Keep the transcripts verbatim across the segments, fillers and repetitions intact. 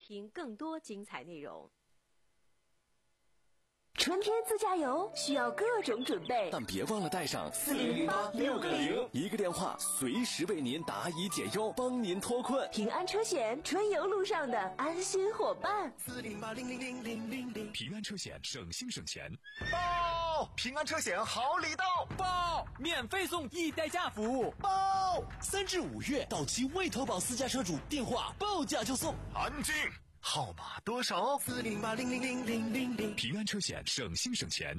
听更多精彩内容。 春天自驾游需要各种准备， 但别忘了带上四零零八六个零， 一个电话随时为您答疑解忧，帮您脱困。 平安车险，春游路上的安心伙伴。 四零八零零零零零零， 平安车险，省心省钱。 报！平安车险好礼到！ 报！免费送一代驾服！ 报！ 三至五月到期未投保私家车主，电话报价就送。 安静。号码多少？ 四零八零零零零零零。 平安车险，省心省钱。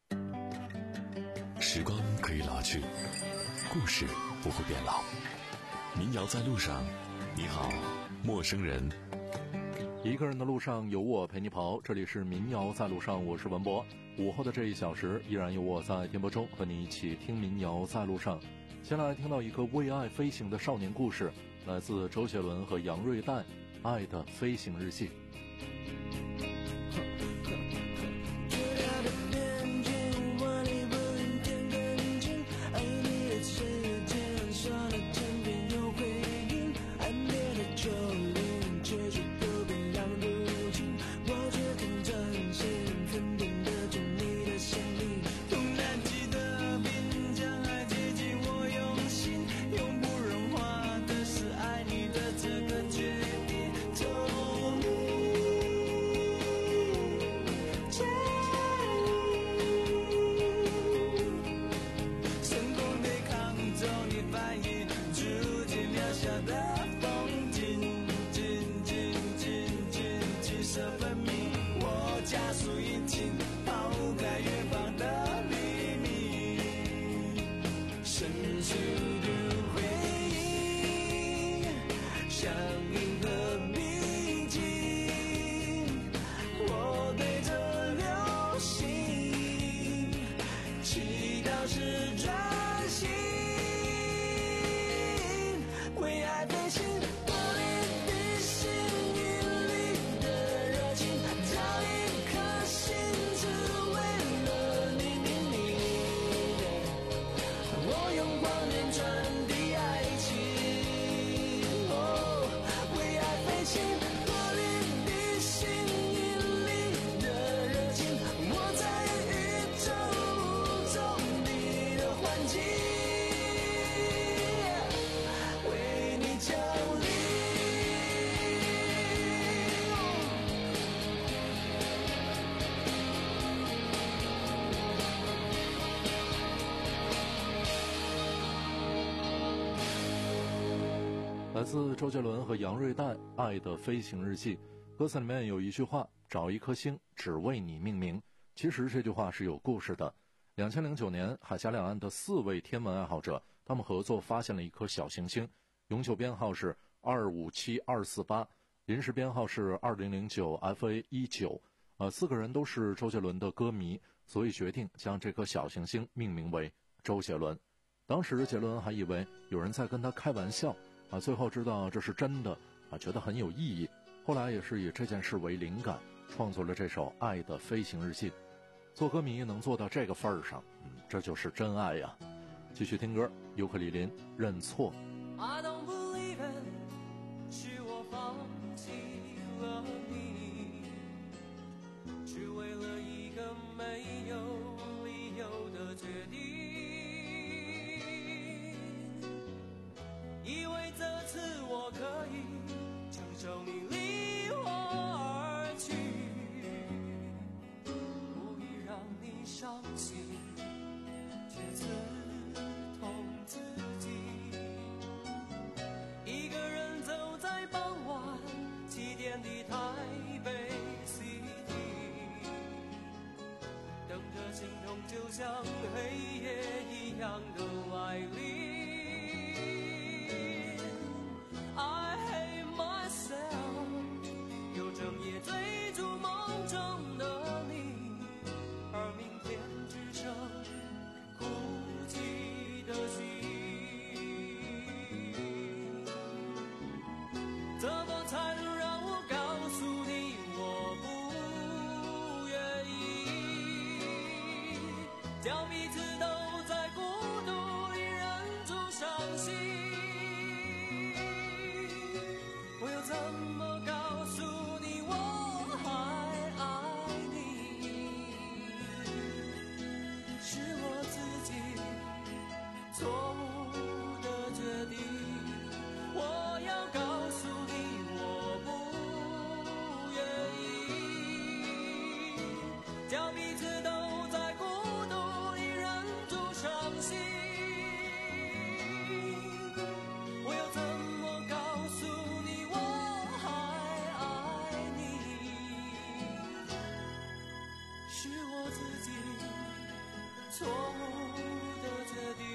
时光可以老去，故事不会变老。民谣在路上，你好，陌生人。 一个人的路上有我陪你跑，这里是民谣在路上，我是文博。午后的这一小时，依然有我在电波中和你一起听民谣在路上。先来听到一个为爱飞行的少年故事，来自周杰伦和杨瑞代，爱的飞行日记。来自周杰伦和杨瑞代《爱的飞行日记》，歌词里面有一句话：找一颗星只为你命名。其实这句话是有故事的。两千零九年，海峡两岸的四位天文爱好者，他们合作发现了一颗小行星，永久编号是二五七二四八，临时编号是二零零九 F A 一九。呃，四个人都是周杰伦的歌迷，所以决定将这颗小行星命名为周杰伦。当时杰伦还以为有人在跟他开玩笑啊，最后知道这是真的啊，觉得很有意义。后来也是以这件事为灵感，创作了这首《爱的飞行日记》。做歌迷能做到这个份儿上，嗯，这就是真爱呀。继续听歌，尤克里林认错。 I don't believe it， 是我放弃了你，只为了一个没有理由的决定，以为这次我可以承受你离我而去，故意让你伤心，却刺痛自己。一个人走在傍晚七点的台北 City， 等着心痛就像黑夜一样的来临。I hate myself， 有整夜追逐梦中的你，而明天只剩哭泣的心。怎么才能让我告诉你我不愿意，叫彼此都在孤独错误的决定。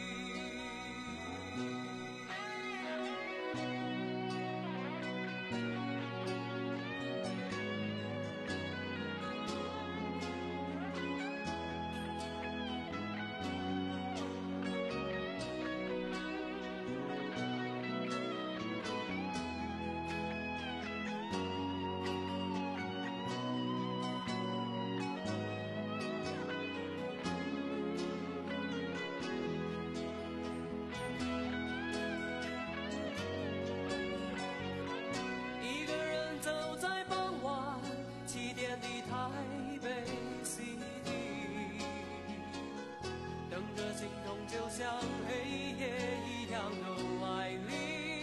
就像黑夜一样的来临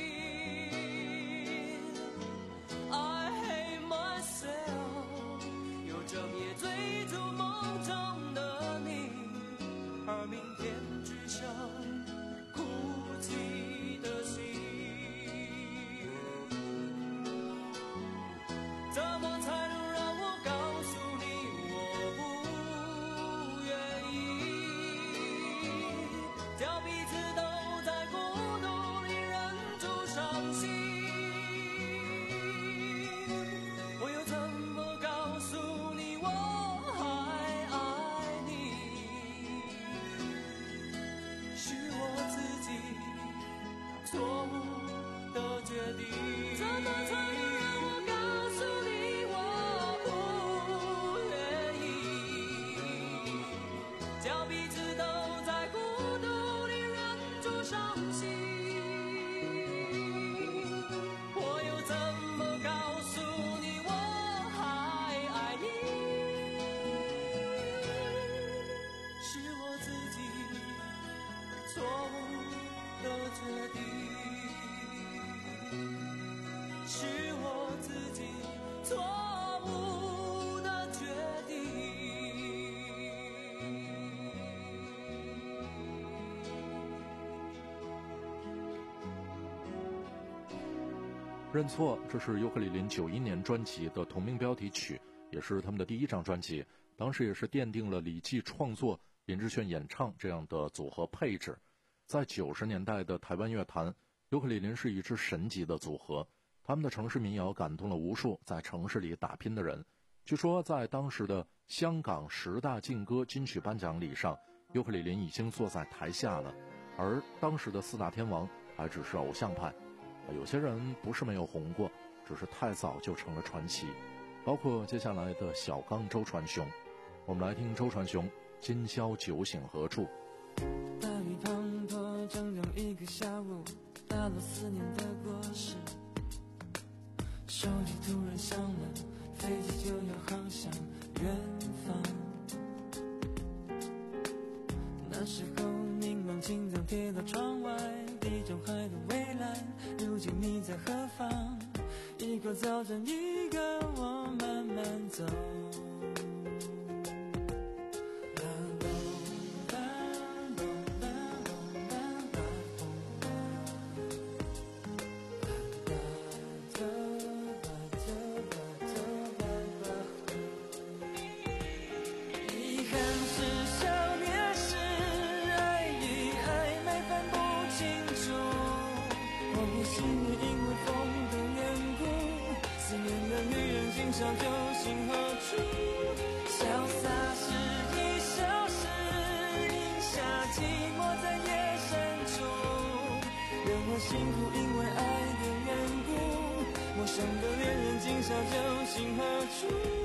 I hate myself 有整夜追逐梦中的你而明天只剩哭泣的心怎么才能让我告诉你我不愿意叫彼此都在孤独里忍住伤心我又怎么告诉你我还爱你是我自己错误的决定怎么才能让我告诉你我不愿意叫彼此都在孤独里忍住伤心我又怎么告诉你我还爱你是我自己错误的决定是我自己错误的决定认错，这是尤克里里九一年专辑的同名标题曲，也是他们的第一张专辑，当时也是奠定了李骥创作、林志炫演唱这样的组合配置。在九十年代的台湾乐坛，尤克里里是一支神级的组合，他们的城市民谣感动了无数在城市里打拼的人。据说在当时的香港十大劲歌金曲颁奖礼上，尤克里里已经坐在台下了，而当时的四大天王还只是偶像派。有些人不是没有红过，只是太早就成了传奇，包括接下来的小刚周传雄。我们来听周传雄今宵酒醒何处。 大雨滂沱整整一个下午打落思念的果实手机突然响了飞机就要航向远方那时候凝望镜灯贴到窗外地中海的蔚蓝如今你在何方一个早晨一个我慢慢走小酒醒何处潇洒是一小时饮下寂寞在夜深处人我辛苦因为爱的缘故陌生的恋人今宵酒醒何处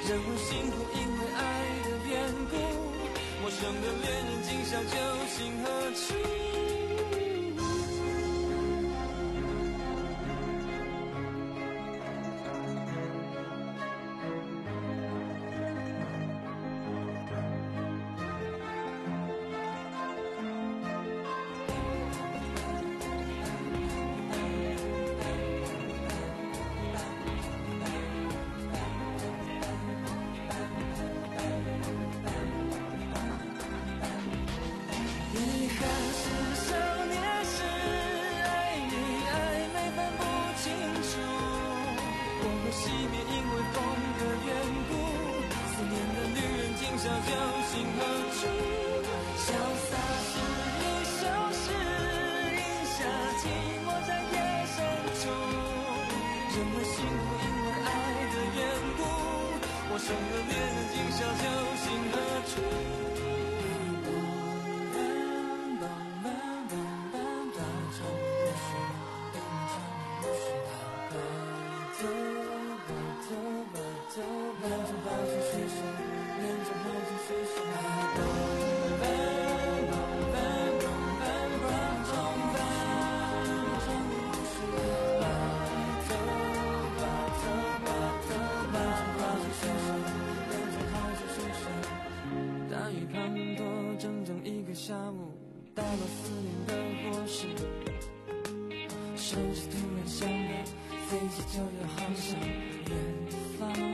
人会辛苦因为爱的缘故，陌生的恋人今宵究竟何处？生的恋人今宵究竟何处？下午到了思念的果实，手指突然想到，飞机就要航向远方。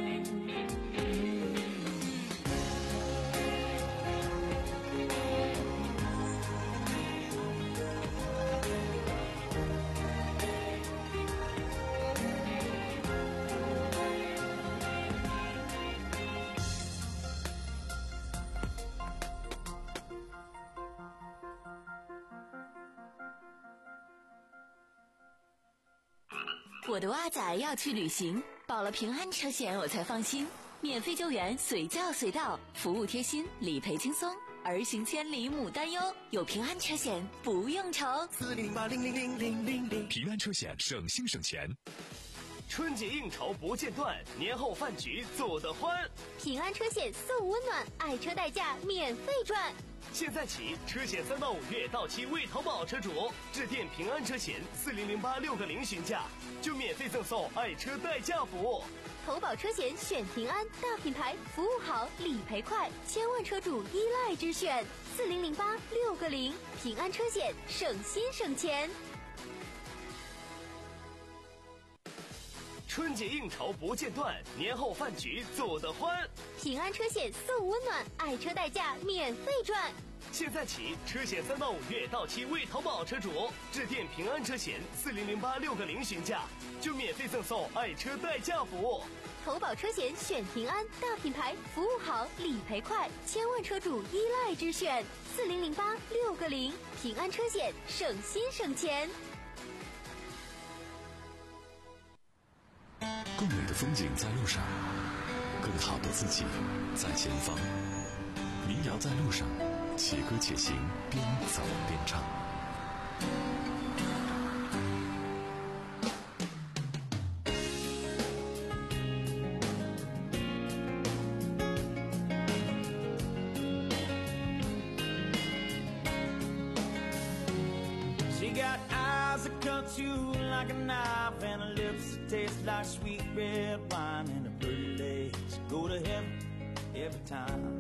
我的蛙仔要去旅行，保了平安车险我才放心，免费救援随叫随到，服务贴心，理赔轻松，儿行千里母担忧，有平安车险不用愁。 四零八零零零零零零， 平安车险省心省钱。 春节应酬不间断，年后饭局做得欢。 平安车险送温暖，爱车代驾免费赚。 现在起，车险三到五月到期未投保车主致电平安车险四零零八六个零询价，就免费赠送爱车代驾服务。 投保车险选平安，大品牌，服务好，理赔快，千万车主依赖之选。四零零八六个零，平安车险，省心省钱。 春节应酬不间断，年后饭局做得欢。 平安车险送温暖，爱车代驾免费赚。 现在起，车险三到五月到期未投保车主致电平安车险四零零八六个零询价，就免费赠送爱车代驾服务。 投保车险选平安，大品牌，服务好，理赔快，千万车主依赖之选。四零零八六个零，平安车险，省心省钱。 更美的风景在路上，更好的自己在前方。民谣在路上，且歌且行，边走边唱。 She got eyes that cut you like a knife, and her lips that taste like sweet red wine, and her pretty legs go to heaven every time.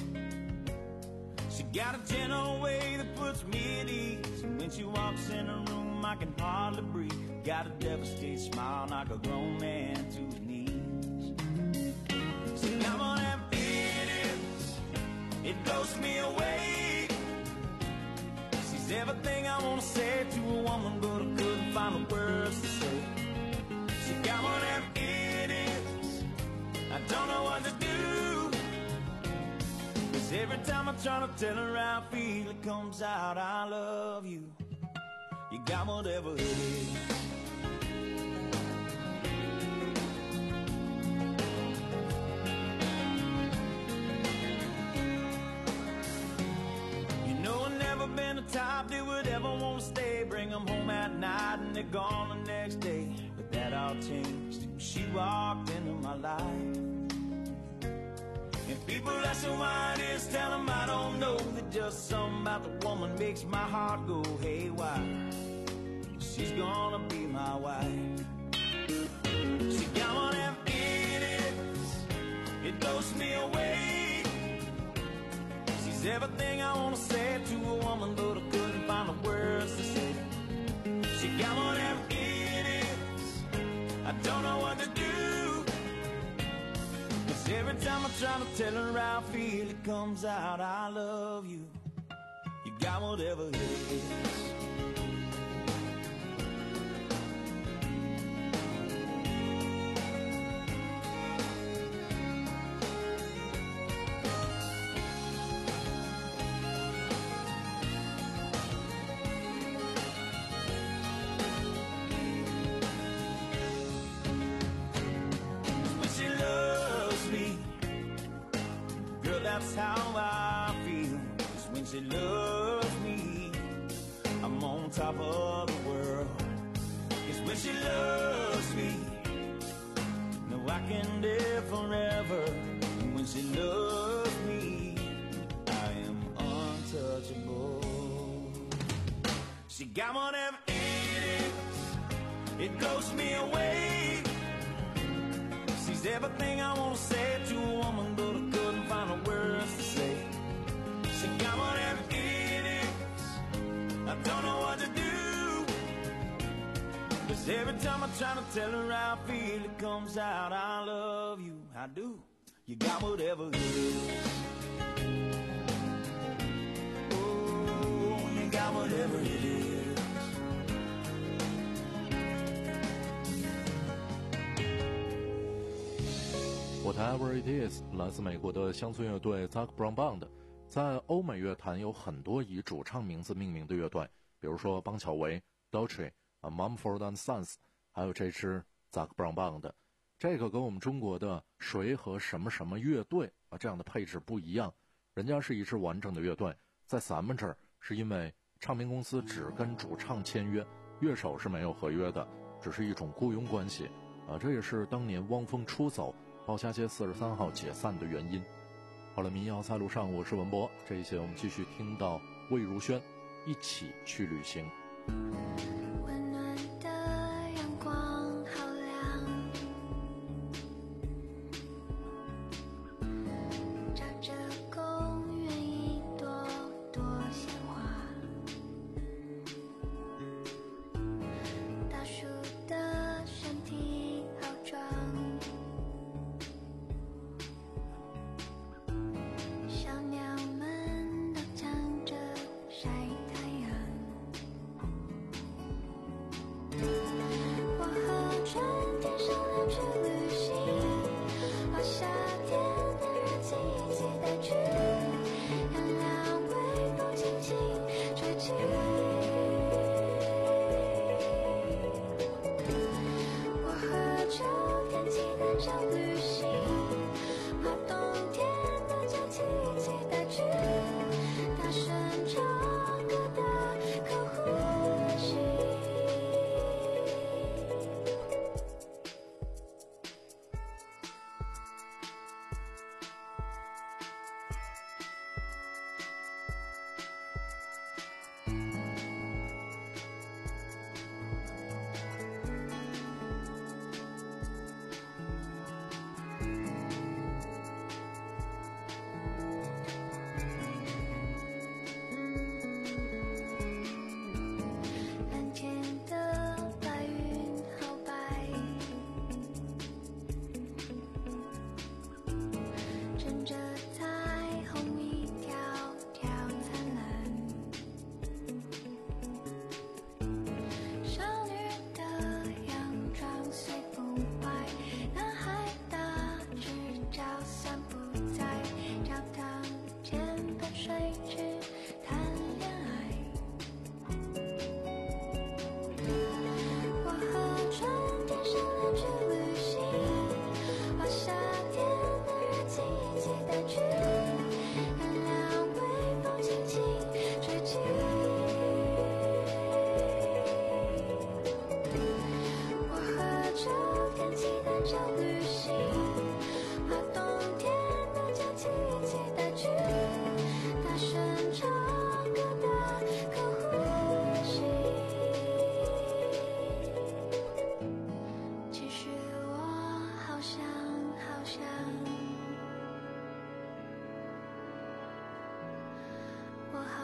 She got a gentle way that puts me at ease, and when she walks in a room I can hardly breathe. Got a devastating smile, knock a grown man to his knees. So come on and beat it, it blows me away. She's everything I wanna say to a woman, but I couldn't find the words to say. She got one of them idiots, I don't know what to do. Cause every time I try to tell her how I feel, it comes out, I love you. You got whatever it is. You know I've never been the type that would ever want to stay, bring them home at night and they're gone the next day. But that all changed when she walked into my life. If people ask me why it is, tell them I don't know. That just something about the woman makes my heart go haywire. She's gonna be my wife. She got one of them idiots, it blows me away. She's everything I wanna say to a woman, but I couldn't find the words to say. She got one of them idiots, I don't know what to do. Cause every time I try to tell her how I feel, it comes out, I love you. You got whatever it is. That's how I feel. Cause when she loves me, I'm on top of the world. Cause when she loves me, no, I can live forever. And when she loves me, I am untouchable. She got one of them idiots, it blows me away. She's everything I wanna say to a woman, but I couldn't find the words to say. She got one of them idiots, I don't know what to do. Cause every time I try to tell her how I feel, it comes out, I love you, I do. You got whatever it is. Oh, you got whatever it is. Whatever It Is 来自美国的乡村乐队 Zac Brown Band， 在欧美乐坛有很多以主唱名字命名的乐队，比如说邦乔维、Daughtry、Mumford and Sons， 还有这支 Zac Brown Band。这个跟我们中国的谁和什么什么乐队啊这样的配置不一样，人家是一支完整的乐队，在咱们这儿是因为唱片公司只跟主唱签约，乐手是没有合约的，只是一种雇佣关系啊，这也是当年汪峰出走鲍家街四十三号解散的原因。好了，民谣在路上，我是文博，这一节我们继续听到魏如萱，一起去旅行。 温暖的阳光好亮，照着公园一朵朵鲜花，大树的身体好壮，小鸟们都抢着晒太阳。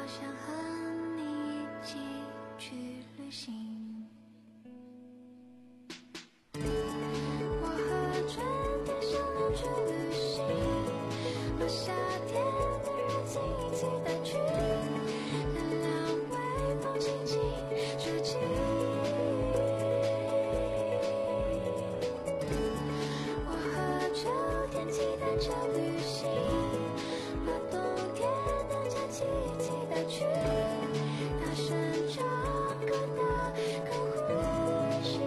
想和你一起去旅行。我和春天相约去旅行，把夏天的热情一起带去，月亮微风轻轻吹起。我和秋天期待着旅行，把冬天的假期一起带去，大声唱歌大口呼吸。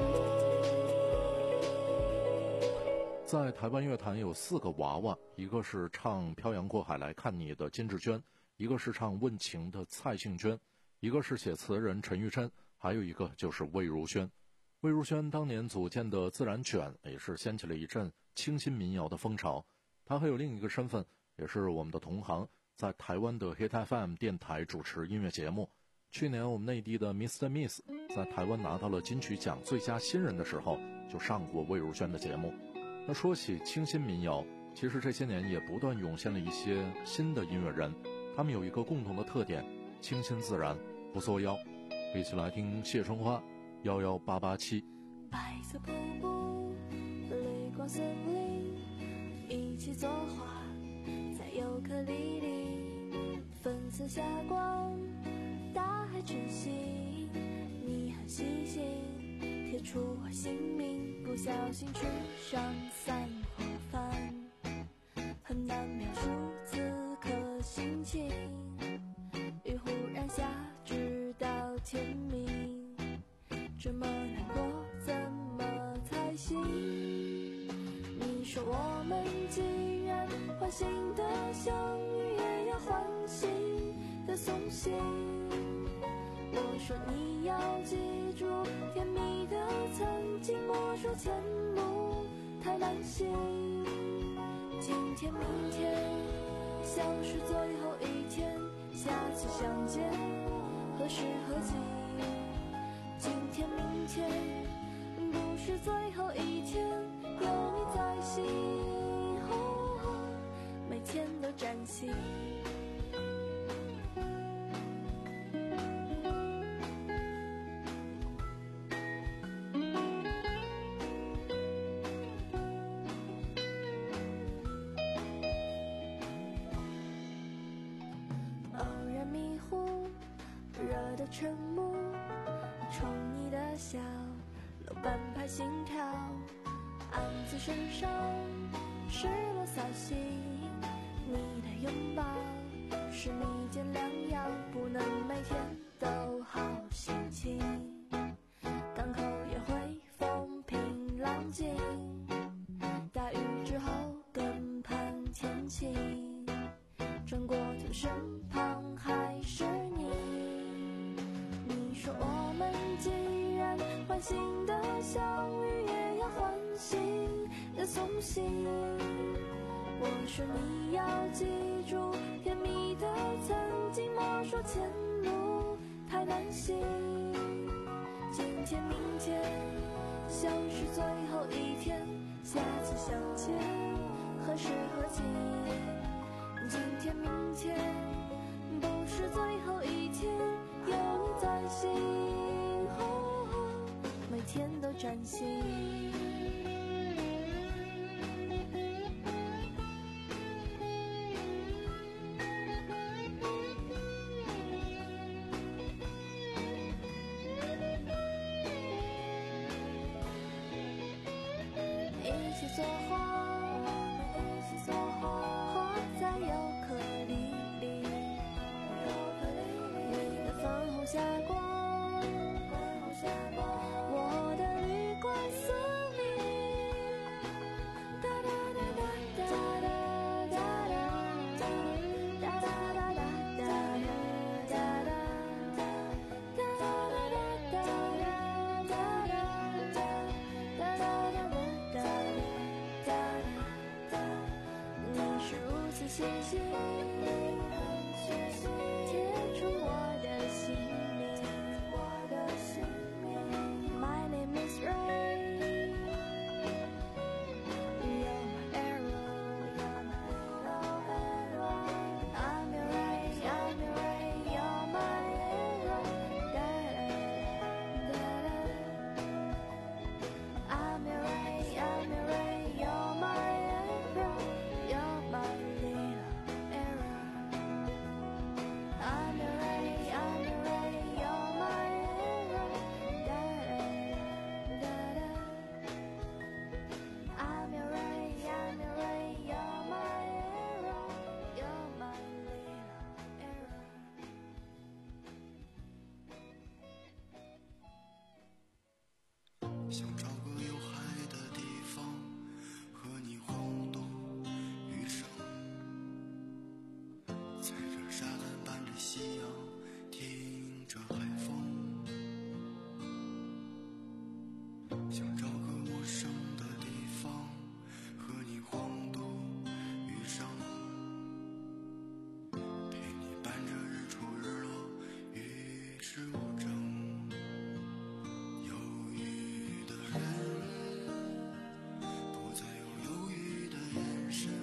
在台湾乐坛有四个娃娃，一个是唱《漂洋过海来看你》的金志娟，一个是唱《问情》的蔡幸娟，一个是写词人陈玉珍，还有一个就是魏如萱。魏如萱当年组建的自然卷也是掀起了一阵清新民谣的风潮。她还有另一个身份，也是我们的同行，在台湾的 Hit F M 电台主持音乐节目。去年我们内地的 Mister Miss 在台湾拿到了金曲奖最佳新人的时候，就上过魏如萱的节目。那说起清新民谣，其实这些年也不断涌现了一些新的音乐人，他们有一个共同的特点，清新自然，不作妖。一起来听谢春花幺幺八八七。 白色瀑布，绿光森林，一起作画在尤克里里，粉色霞光，大海晨曦，你很细心，贴出我姓名，不小心吃上三火饭，很难描述此刻心情，雨忽然下直到天明，这么难过怎么才行？你说我们既然唤醒的相遇，也要唤醒的送行。我说你要记住甜蜜的曾经，莫说前路太难行。今天明天像是最后一天，下次相见何时何地？今天明天不是最后一天，有你在心，哦，每天都崭新。偶然迷糊，热的沉默，冲你的笑，漏半拍心跳，暗自身上失落扫兴，你的拥抱是蜜饯良药，不能每天都好心情，港口也会风平浪静，大雨之后更盼天晴，转过头身旁还是你。你说我们既然唤醒的相遇，也要唤醒的送行。我说你要记住甜蜜的曾经，莫说前路太难行。今天明天像是最后一天，下次相见何时何地？今天明天不是最后一天，有你在心，哦，每天都崭新。一起作画，一起作画，画在尤克里里，你的粉红霞光，我的绿光似你，哒哒哒哒哒哒哒哒哒哒哒哒哒哒哒哒哒哒。 想找个陌生的地方，和你晃动余生，陪你伴着日出日落，与世无争。犹豫的人不再有犹豫的眼神，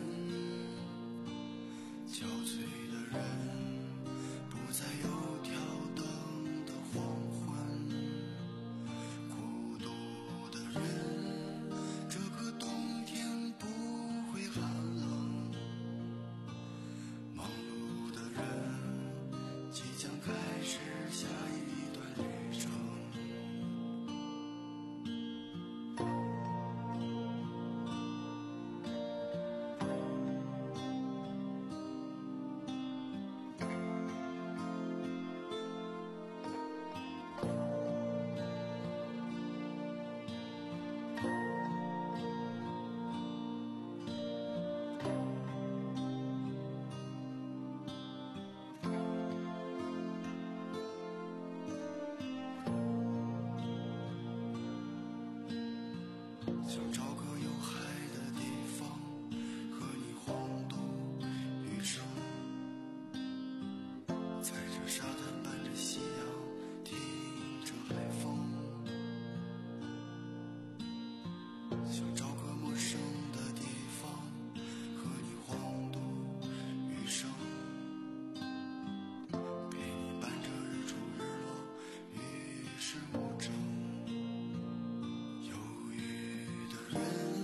憔悴的人不再有挑灯的黄昏，孤独的人这个冬天不会寒冷，忙碌的人即将开始下一段旅程。想找个有海的地方，和你晃动余生，在这沙滩伴着夕阳，听着海风。想找个陌生的地方，和你晃动余生，陪你伴着日出日落，与世无争。人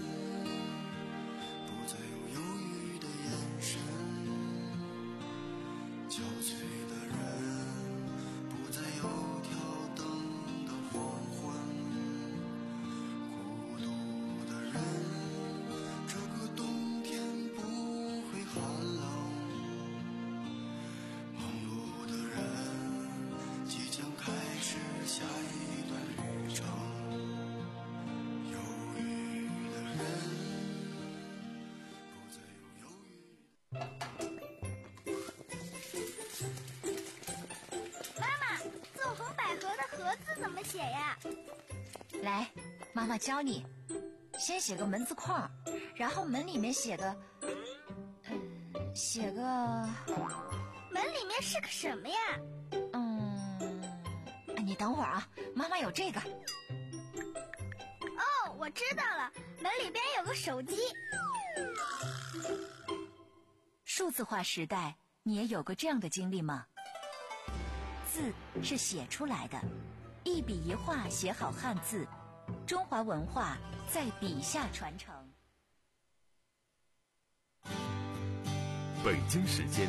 不再有犹豫的眼神，憔悴的人不再有挑灯的黄昏，孤独的人这个冬天不会寒冷，忙碌的人即将开始下一段旅程。 怎么写呀？ 来，妈妈教你。先写个门字框，然后门里面写个，嗯，写个。 门里面是个什么呀？ 嗯，你等会儿啊，妈妈有这个。 哦，我知道了，门里边有个手机。 数字化时代，你也有过这样的经历吗？字是写出来的。一笔一画写好汉字，中华文化在笔下传承。 北京时间